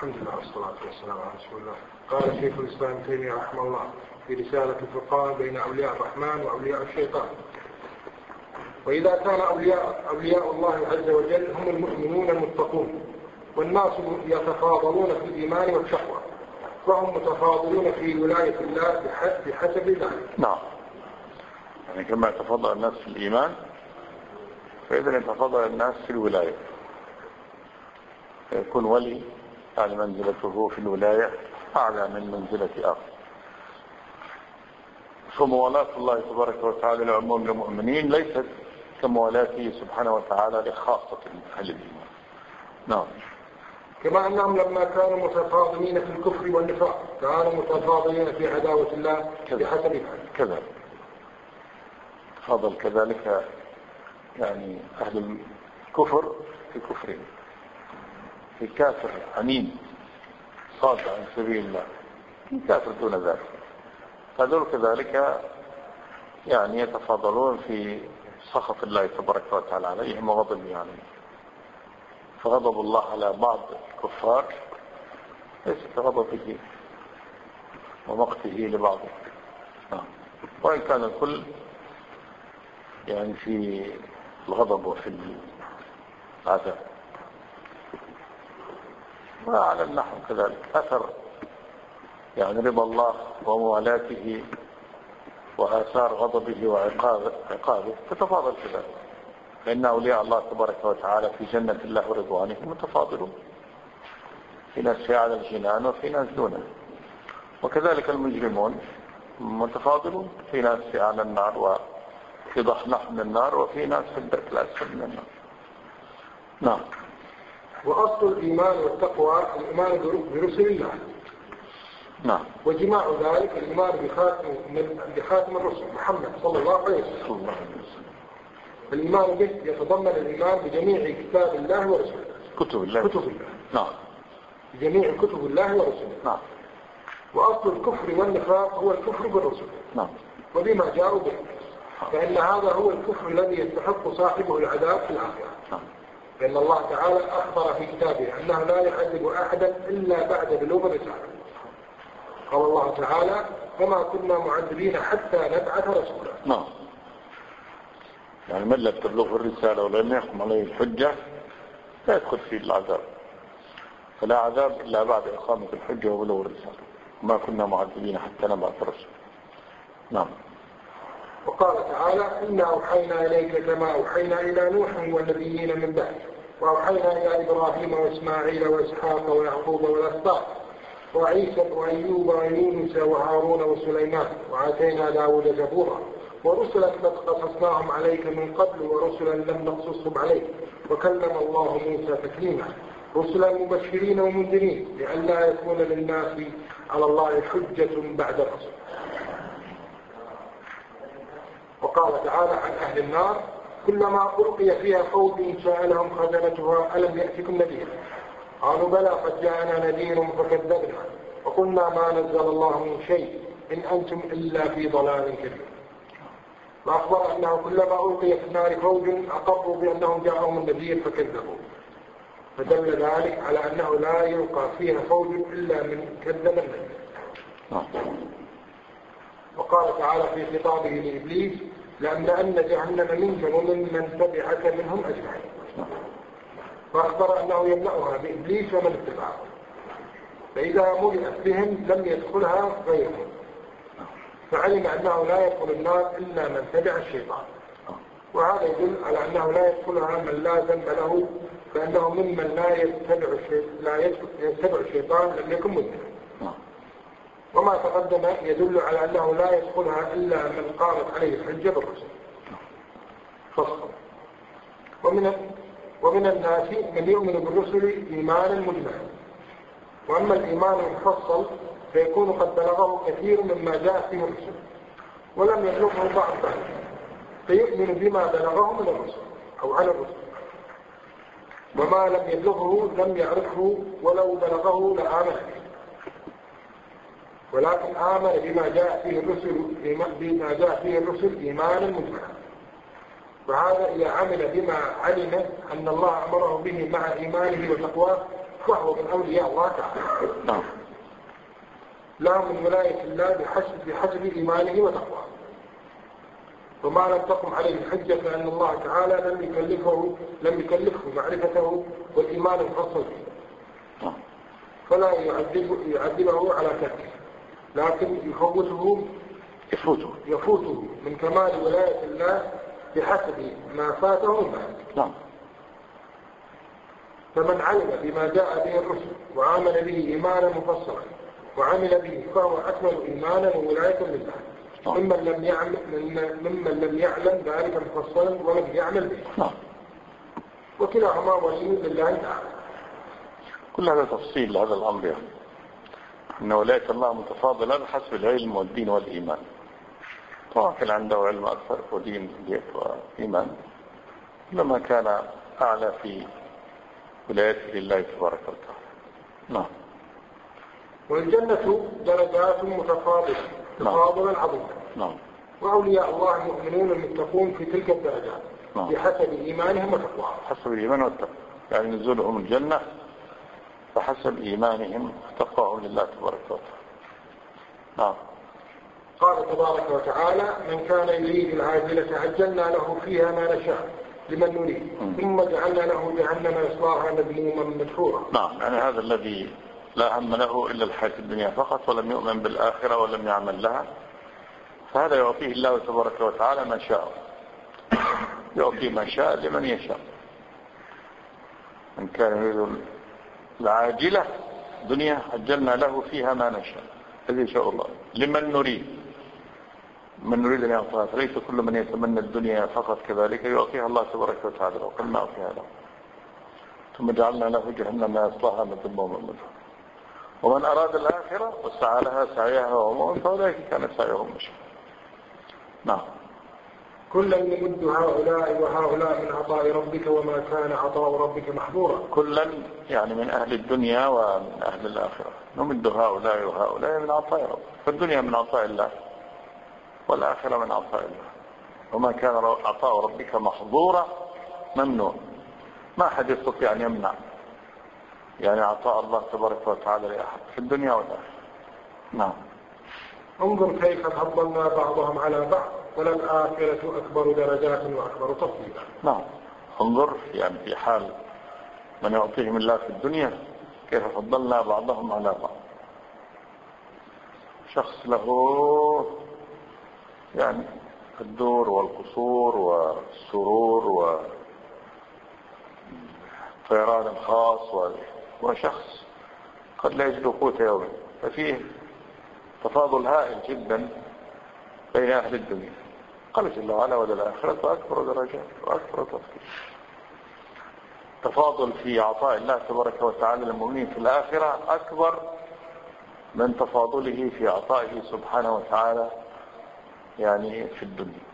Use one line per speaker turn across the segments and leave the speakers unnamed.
الحمد لله والصلاة والسلام على رسول الله. قال شيخ الإسلام ابن تيمية رحمه الله في رسالة الفرقان بين أولياء الرحمن وأولياء الشيطان: وإذا كان أولياء الله عز وجل هم المؤمنون المتقون، والناس يتفاضلون في الإيمان والتقوى، فهم متفاضلون في ولاية الله بحسب ذلك.
نعم، يعني كما يتفاضل الناس في الإيمان فإذا يتفاضل الناس في الولاية، فيكون ولي يعني منزلته في الولاية أعلى من منزلة آخر. فموالاة الله تبارك وتعالى لعموم المؤمنين ليست كموالاته سبحانه وتعالى لخاصة أهل الإيمان. نعم.
كما أنهم لما كانوا متفاضلين في الكفر والنفاق كانوا متفاضلين في عداوة الله بحسب ذلك.
كذلك تفاضل كذلك يعني أهل الكفر في كفرهم، في كافر عنيد صاد عن سبيل الله، في كافر دون ذلك، هذول كذلك يعني يتفاضلون في سخط الله تبارك وتعالى عليهم وغضبه عليهم. فغضب الله على بعض الكفار ليس كغضبه ومقته لبعضهم، وإن كان الكل يعني في الغضب وفي العذاب. وعلى النحو كذلك أثر يعني رضا الله وموالاته وآثار غضبه وعقابه تتفاضل كذلك، لأن أولياء الله تبارك وتعالى في جنة الله ورضوانه متفاضلون، في ناس في أعلى الجنان وفي ناس دونه، وكذلك المجرمون متفاضلون، في ناس في أعلى النار وفي ضحنح من النار، وفي ناس في الدرك الأسفل من النار. نعم.
وأصل الإيمان والتقوى الإيمان برسل الله.
نعم.
وجماع ذلك الإيمان بخاتم الرسل محمد صلى الله عليه وسلم. الإيمان به يتضمن الإيمان بجميع كتاب الله ورسله.
كتب الله. نعم.
بجميع كتب الله ورسله.
نعم.
وأصل الكفر والنفاق هو الكفر بالرسل.
نعم.
وبما جاءوا به، فإن هذا هو الكفر الذي يستحق صاحبه العذاب في الآخرة.
نعم.
فإن الله تعالى أخبر في كتابه أنه لا يعذب أحدا إلا بعد بلوغ الرسالة. قال الله تعالى: وما كنا معذبين حتى نبعث رسولا.
نعم. يعني من لم تبلغه الرسالة ولم يحكم عليه الحجة لا يدخل فيه العذاب، فلا عذاب إلا بعد إقامة الحجة وبلوغ الرسالة. ما كنا معذبين حتى نبعث رسولا. نعم.
وقال تعالى: إنا أوحينا إليك كما أوحينا إلى نوح والنبيين من بعده، وأوحينا إلى إبراهيم وإسماعيل وإسحاق ويعقوب والأسباط وعيسى وأيوب ويونس وهارون وسليمان، وآتينا داود زبورا، ورسلا قد قصصناهم عليك من قبل ورسلا لم نقصصهم عليك، وكلم الله موسى تكليما، رسلا مبشرين ومنذرين لئلا يكون للناس على الله حجة بعد الرسل. وقال تعالى عن أهل النار: كلما ألقي فيها فوج سألهم خزنتها ألم يأتكم نذير؟ قالوا بلى قد جاءنا نذير فكذبنا وقلنا ما نزل الله من شيء إن أنتم إلا في ضلال كبير. وأخبر أنه كلما ألقي في النار فوج أقروا بأنهم جاءهم النذير فكذبوا، فدل ذلك على أنه لا يلقى فيها فوج إلا من كذب النذير. وقال تعالى في خطابه لإبليس: لأملأن جهنم منك ومن تبعك منهم أجمعين. فأخبر أنه يملأها بإبليس ومن اتبعه، فإذا ملئت بهم لم يدخلها غيرهم، فعلم أنه لا يدخل النار إلا من تبع الشيطان. وهذا يدل على أنه لا يدخلها من لا ذنب له، فإنه ممن لا يتبع الشيطان لم يكن مذنبا. وما تقدم يدل على أنه لا يدخلها إلا من قامت عليه الحجة بالرسل. فصل. ومن الناس من يؤمن بالرسل إيمانا مجملا، وأما الإيمان المفصل فيكون قد بلغه كثير مما جاء فيه الرسل ولم يبلغه بعض ذلك، فيؤمن بما بلغه من الرسل أو على الرسل، وما لم يبلغه لم يعرفه ولو بلغه لآمن به، ولكن آمن بما جاء فيه الرسل إيمانا مجملا. وهذا إذا عمل بما علم أن الله أمره به مع إيمانه وتقواه فهو من أولياء الله تعالى.
نعم.
لا من ولاية الله بحسب إيمانه وتقواه. وما لم تقم عليه الحجة فإن الله تعالى لم يكلفه معرفته والإيمان الخاص به، فلا يعذبه على تركه، لكن يفوته من كمال ولاية الله بحسب ما فاته من ذلك.
نعم.
فمن علم بما جاء به الرسل وعمل به إيمانا مفصلا وعمل به فهو أكمل إيمانا وولاية لله ممن لم يعلم ذلك مفصلا ولم يعمل به. وكلاهما ولي لله تعالى.
كل هذا تفصيل هذا الأمر، يعني أن ولاية الله متفاضلة بحسب العلم والدين والإيمان. طبعا كان عنده علم أكثر ودين وإيمان لما كان أعلى في ولايته لله تبارك وتعالى. نعم.
والجنة درجات متفاضلة تفاضلا عظيما.
نعم.
وأولياء الله المؤمنون المتقون في تلك الدرجات بحسب إيمانهم وتقواهم.
حسب الإيمان والتقوى، يعني نزولهم الجنة بحسب إيمانهم وتقواهم لله تبارك وتعالى. نعم.
قال تبارك وتعالى: من كان يريد العاجلة عجلنا له فيها ما نشاء لمن نريد ثم جعلنا له جهنم يصلاها مذموما مدحورا.
نعم، يعني هذا الذي لا هم له إلا الحياة الدنيا فقط ولم يؤمن بالآخرة ولم يعمل لها، فهذا يعطيه الله تبارك وتعالى ما شاء، يعطي ما شاء لمن يشاء. من كان يريد العاجلة دنيا عجلنا له فيها ما نشاء، هذه شاء الله لمن نريد. من نريد أن يعطيها، فليس كل من يتمنى الدنيا فقط كذلك يعطيها الله تبارك وتعالى، وقد نعطيها له. ثم جعلنا له جهنم يصلاها مذموما مدحورا. ومن أراد الآخرة وسعى لها سعيها وهو مؤمن فأولئك كان سعيهم مشكورا. نعم.
كلا نمد هؤلاء وهؤلاء من عطاء ربك وما كان عطاء ربك محظورا.
كلا يعني من أهل الدنيا ومن أهل الآخرة، نمد هؤلاء وهؤلاء من عطاء ربك، فالدنيا من عطاء الله والآخرة من عطاء الله. وما كان عطاء ربك محظورا ممنوع، ما أحد يستطيع أن يمنع يعني عطاء الله تبارك وتعالى لأحد في الدنيا والآخرة. نعم.
انظر كيف فضلنا بعضهم على بعض وللآخرة أكبر درجات وأكبر تفضيلا.
نعم. انظر يعني في حال من يعطيهم الله في الدنيا كيف فضلنا بعضهم على بعض. شخص له يعني الدور والقصور والسرور والطيران الخاص وشخص قد لا يجد قوت يومه، ففيه تفاضل هائل جدا بين أهل الدنيا. قال جل وعلا: وللآخرة أكبر درجات وأكبر تفضيل. تفاضل في عطاء الله تبارك وتعالى للمؤمنين في الآخرة أكبر من تفاضله في عطائه سبحانه وتعالى يعني في الدنيا.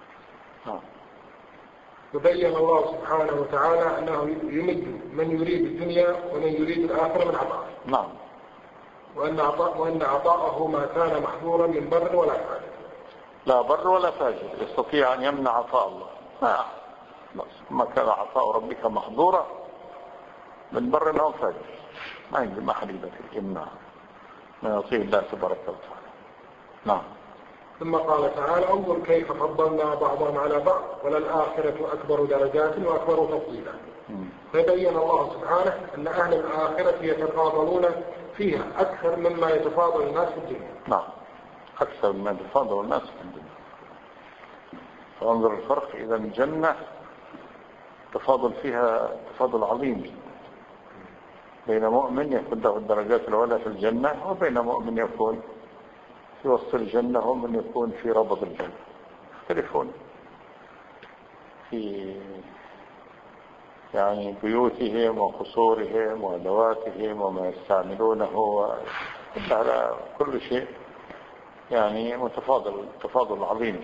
يبين الله سبحانه وتعالى أنه يمد من يريد الدنيا ومن يريد الآخرة من عطائه.
نعم.
وأن عطاءه ما كان محظورا من بر ولا فاجر.
لا بر ولا فاجر يستطيع أن يمنع عطاء الله. ما كان عطاء ربك محظورا من بر أو فاجر، ما عندي ما حد يقدر يمنع ما يعطيه الله تبارك وتعالى. نعم.
ثم قال تعالى: انظر كيف فضلنا بعضهم على بعض وللآخرة أكبر درجات وأكبر تفضيلا. فبين الله سبحانه أن أهل الآخرة يتفاضلون فيها أكثر مما يتفاضل الناس في الدنيا.
نعم، أكثر مما يتفاضل الناس في الدنيا. فانظر الفرق. إذا الجنة تفاضل فيها تفاضل عظيم جدا بين مؤمن يكون له الدرجات العلى في الجنة وبين مؤمن يكون في وسط الجنة ومن يكون في ربض الجنة. يختلفون في يعني بيوتهم وقصورهم وأدواتهم وما يستعملونه على كل شيء يعني متفاضل تفاضل عظيم.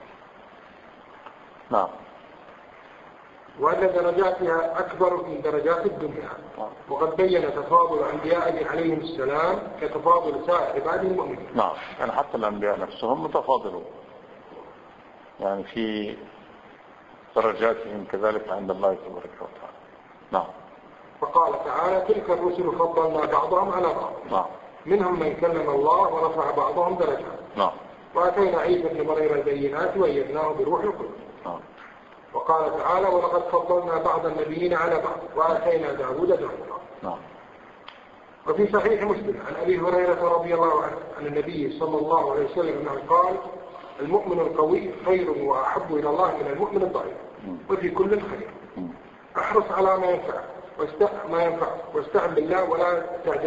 نعم.
وأن درجاتها أكبر من درجات الدنيا. وقد بين تفاضل أنبيائه عليهم السلام كتفاضل سائر عباده المؤمنين.
نعم، يعني حتى الأنبياء نفسهم متفاضلون يعني في درجاتهم كذلك عند الله تبارك وتعالى. نعم.
فقال تعالى تلك الرسل فضلنا بعضهم على بعض منهم من كلم الله ورفع بعضهم درجات وآتينا عيسى ابن مريم البينات وأيدناه بروح القدس. وقال تعالى ولقد فضلنا بعض النبيين على بعض وآتينا داود زبورا. وفي صحيح مسلم عن أبي هريرة رضي الله عنه عن النبي صلى الله عليه وسلم أنه قال المؤمن القوي خير وأحب إلى الله من المؤمن الضعيف وفي كل خير. احرص على ما ينفع واستعن بالله ولا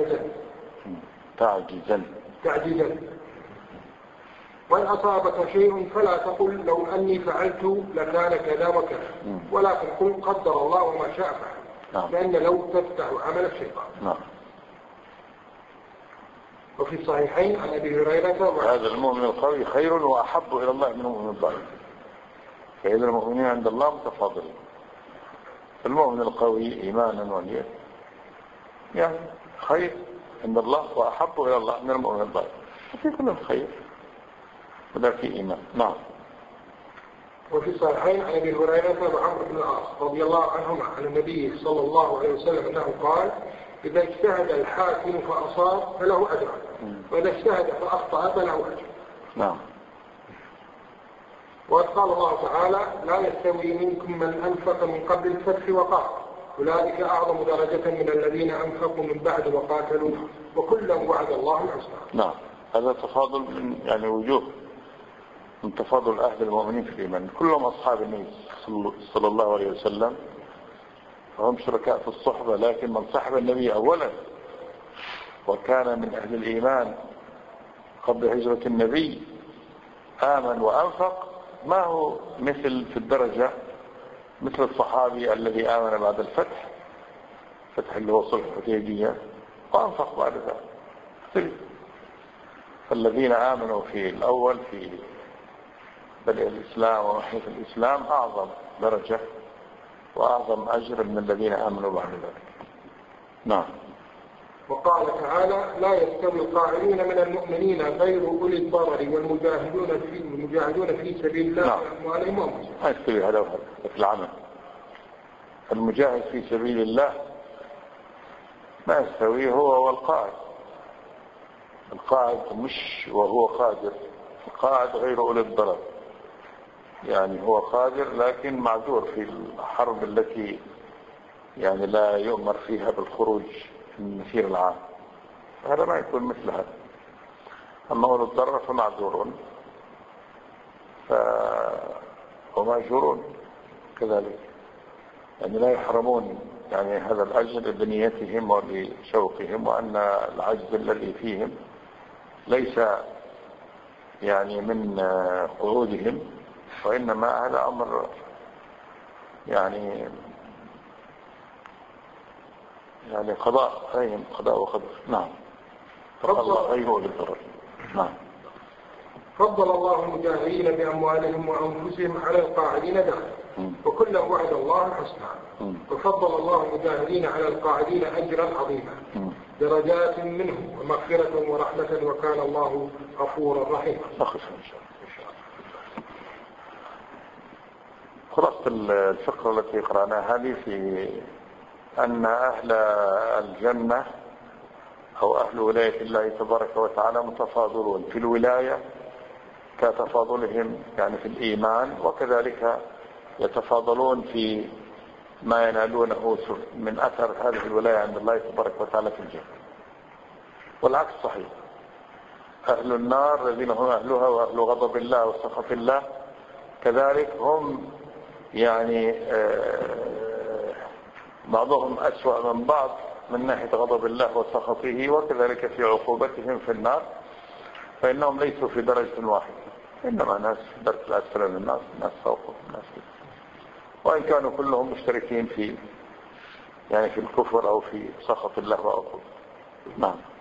تعجزا. وإن أصابك شيء فلا تقل لو أني فعلت لكان كذا وكذا ولكن قل قدر الله وما شاء فعل لأن لو تفتح عمل الشيطان. وفي الصحيحين عن أبي هريرة
هذا المؤمن القوي خير وأحب إلى الله من المؤمن الضعيف، فإذا المؤمنين عند الله متفاضلين. المؤمن القوي إيمانا ونية يعني خير عند الله وأحب إلى الله من المؤمن الضعيف، وفي كل خير وده في إيمان. نعم.
وفي الصحيحين عن أبي هريرة وعمرو بن العاص رضي الله عنهما عن النبي صلى الله عليه وسلم أنه قال إذا اجتهد الحاكم فأصاب فله أجر وإذا اجتهد فأخطأ فله أجر.
نعم.
وقال الله تعالى لا يستوي منكم من أنفق من قبل الفتح وقاتل أولئك أعظم درجة من الذين أنفقوا من بعد وقاتلوا وكلا وعد الله الحسنى.
نعم. هذا تفاضل من يعني وجوه من تفاضل أهل المؤمنين في الإيمان، كلهم أصحاب النبي صلى الله عليه وسلم فهم شركاء في الصحبة، لكن من صحب النبي أولا وكان من أهل الإيمان قبل هجرة النبي آمن وأنفق ما هو مثل في الدرجة مثل الصحابي الذي آمن بعد الفتح اللي هو صلح الحديبية وأنفق بعد ذلك. فالذين آمنوا في الأول في بدء الإسلام ومحيط الإسلام أعظم درجة وأعظم أجر من الذين آمنوا بعد ذلك. نعم.
وقال تعالى لا يستوي القاعدون من المؤمنين غير أولي الضرر والمجاهدون في سبيل الله بأموالهم وأنفسهم.
ما يستوي هذا وهذا في العمل. المجاهد في سبيل الله ما يستوي هو والقاعد. القاعد مش وهو قادر، القاعد غير أولي الضرر يعني هو قادر لكن معذور في الحرب التي يعني لا يؤمر فيها بالخروج في المسير العام، هذا ما يكون مثل هذا. أما أولي الضرر فمعذورون ومأجورون كذلك، يعني لا يحرمون يعني هذا الأجر بنيتهم وبشوقهم، وأن العجز الذي فيهم ليس يعني من قعودهم وإنما هذا أمر يعني قضاء عليهم، قضاء وقدر. نعم. فالله غير للضرر. نعم.
فضل الله المجاهدين بأموالهم وأنفسهم على القاعدين درجة وكلا وعد الله الحسنى. وفضل الله المجاهدين على القاعدين أجرا عظيما درجات منه ومغفرة ورحمة وكان الله غفورا رحيما.
خلاصة الفقرة التي قرأناها هذه في أن أهل الجنة أو أهل ولاية الله تبارك وتعالى متفاضلون في الولاية كتفاضلهم يعني في الإيمان، وكذلك يتفاضلون في ما ينالونه من أثر هذه الولاية عند الله تبارك وتعالى في الجنة. والعكس صحيح، أهل النار الذين هم أهلها وأهل غضب الله وسخط الله كذلك هم يعني بعضهم أسوأ من بعض من ناحية غضب الله وسخطه، وكذلك في عقوبتهم في النار، فإنهم ليسوا في درجة واحدة، إنما ناس درجة الأسفل من الناس، ناس فوقهم ناس، وإن كانوا كلهم مشتركين في يعني في الكفر أو في سخط الله وعقوبته. نعم.